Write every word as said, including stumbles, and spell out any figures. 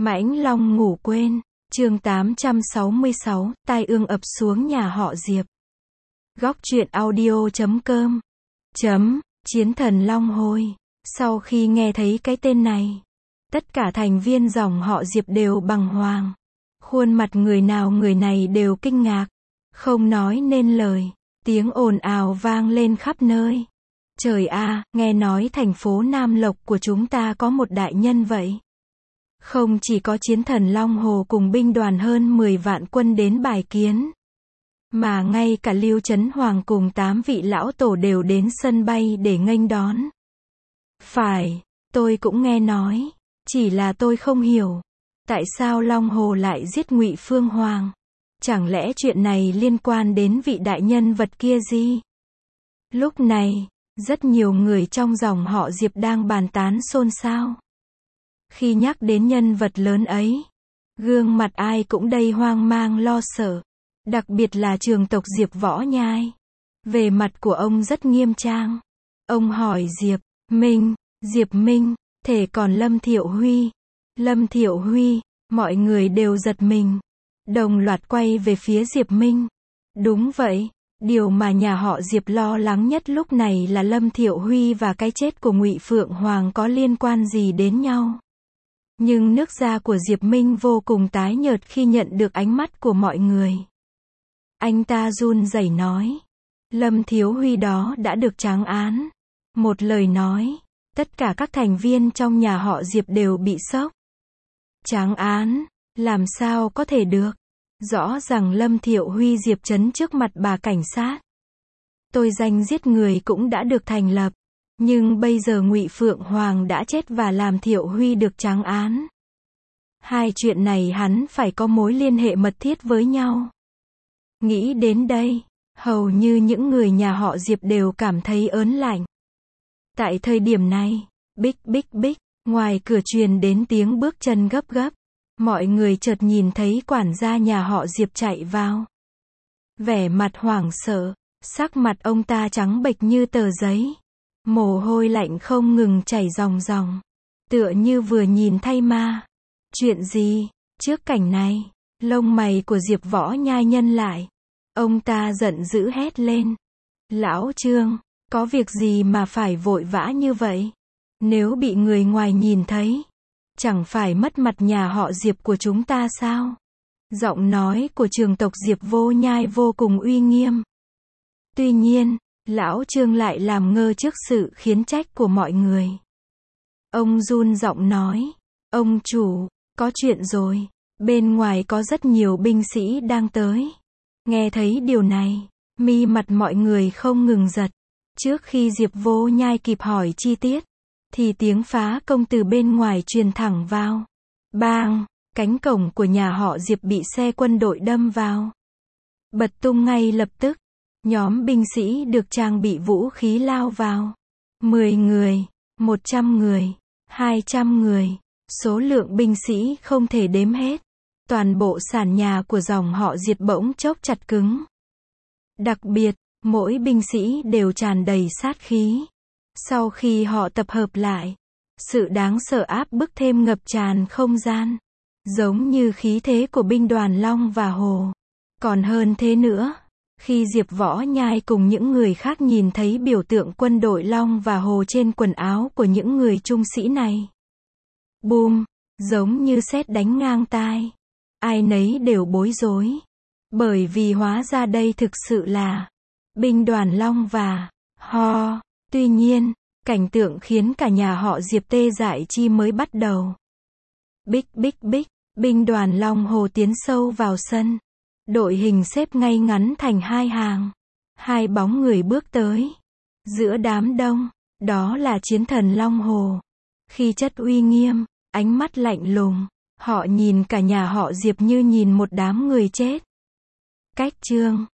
Mãnh Long ngủ quên, chương tám trăm sáu mươi sáu, tai ương ập xuống nhà họ Diệp. Góc truyện audio chấm com chấm, Chiến thần Long Hồi. Sau khi nghe thấy cái tên này, tất cả thành viên dòng họ Diệp đều bàng hoàng. Khuôn mặt người nào người này đều kinh ngạc, không nói nên lời. Tiếng ồn ào vang lên khắp nơi. Trời a, nghe nói thành phố Nam Lộc của chúng ta có một đại nhân vậy. Không chỉ có chiến thần Long Hồ cùng binh đoàn hơn mười vạn quân đến bài kiến, mà ngay cả Lưu Chấn Hoàng cùng tám vị lão tổ đều đến sân bay để nghênh đón. Phải, tôi cũng nghe nói, chỉ là tôi không hiểu, tại sao Long Hồ lại giết Ngụy Phương Hoàng? Chẳng lẽ chuyện này liên quan đến vị đại nhân vật kia gì? Lúc này, rất nhiều người trong dòng họ Diệp đang bàn tán xôn xao. Khi nhắc đến nhân vật lớn ấy, gương mặt ai cũng đầy hoang mang lo sợ, đặc biệt là trường tộc Diệp Võ Nhai. Về mặt của ông rất nghiêm trang. Ông hỏi Diệp Minh, Diệp Minh, thể còn Lâm Thiệu Huy. Lâm Thiệu Huy, mọi người đều giật mình, đồng loạt quay về phía Diệp Minh. Đúng vậy, điều mà nhà họ Diệp lo lắng nhất lúc này là Lâm Thiệu Huy và cái chết của Ngụy Phượng Hoàng có liên quan gì đến nhau. Nhưng nước da của Diệp Minh vô cùng tái nhợt khi nhận được ánh mắt của mọi người. Anh ta run rẩy nói, Lâm Thiếu Huy đó đã được trắng án. Một lời nói, tất cả các thành viên trong nhà họ Diệp đều bị sốc. Trắng án, làm sao có thể được? Rõ ràng Lâm Thiệu Huy Diệp trấn trước mặt bà cảnh sát. Tội danh giết người cũng đã được thành lập. Nhưng bây giờ Ngụy Phượng Hoàng đã chết và làm Thiệu Huy được trắng án. Hai chuyện này hắn phải có mối liên hệ mật thiết với nhau. Nghĩ đến đây, hầu như những người nhà họ Diệp đều cảm thấy ớn lạnh. Tại thời điểm này, bích bích bích, ngoài cửa truyền đến tiếng bước chân gấp gấp. Mọi người chợt nhìn thấy quản gia nhà họ Diệp chạy vào. Vẻ mặt hoảng sợ, sắc mặt ông ta trắng bệch như tờ giấy. Mồ hôi lạnh không ngừng chảy ròng ròng, tựa như vừa nhìn thấy ma. Chuyện gì? Trước cảnh này, lông mày của Diệp Võ Nhai nhăn lại. Ông ta giận dữ hét lên. Lão Trương, có việc gì mà phải vội vã như vậy? Nếu bị người ngoài nhìn thấy, chẳng phải mất mặt nhà họ Diệp của chúng ta sao? Giọng nói của trường tộc Diệp Vô Nhai vô cùng uy nghiêm. Tuy nhiên, Lão Trương lại làm ngơ trước sự khiển trách của mọi người. Ông run giọng nói, ông chủ, có chuyện rồi, bên ngoài có rất nhiều binh sĩ đang tới. Nghe thấy điều này, mi mặt mọi người không ngừng giật. Trước khi Diệp Vô Nhai kịp hỏi chi tiết, thì tiếng phá công từ bên ngoài truyền thẳng vào. Bang, cánh cổng của nhà họ Diệp bị xe quân đội đâm vào. Bật tung ngay lập tức. Nhóm binh sĩ được trang bị vũ khí lao vào. mười người, một trăm người, hai trăm người. Số lượng binh sĩ không thể đếm hết. Toàn bộ sàn nhà của dòng họ Diệp bỗng chốc chặt cứng. Đặc biệt, mỗi binh sĩ đều tràn đầy sát khí. Sau khi họ tập hợp lại, sự đáng sợ áp bức thêm ngập tràn không gian. Giống như khí thế của binh đoàn Long và Hồ. Còn hơn thế nữa, khi Diệp Võ Nhai cùng những người khác nhìn thấy biểu tượng quân đội Long và Hồ trên quần áo của những người trung sĩ này. Bùm, giống như sét đánh ngang tai. Ai nấy đều bối rối. Bởi vì hóa ra đây thực sự là binh đoàn Long và Ho. Tuy nhiên, cảnh tượng khiến cả nhà họ Diệp tê dại chi mới bắt đầu. Bích bích bích, binh đoàn Long Hồ tiến sâu vào sân. Đội hình xếp ngay ngắn thành hai hàng. Hai bóng người bước tới. Giữa đám đông, đó là chiến thần Long Hồ. Khi chất uy nghiêm, ánh mắt lạnh lùng, họ nhìn cả nhà họ Diệp như nhìn một đám người chết. Cách chương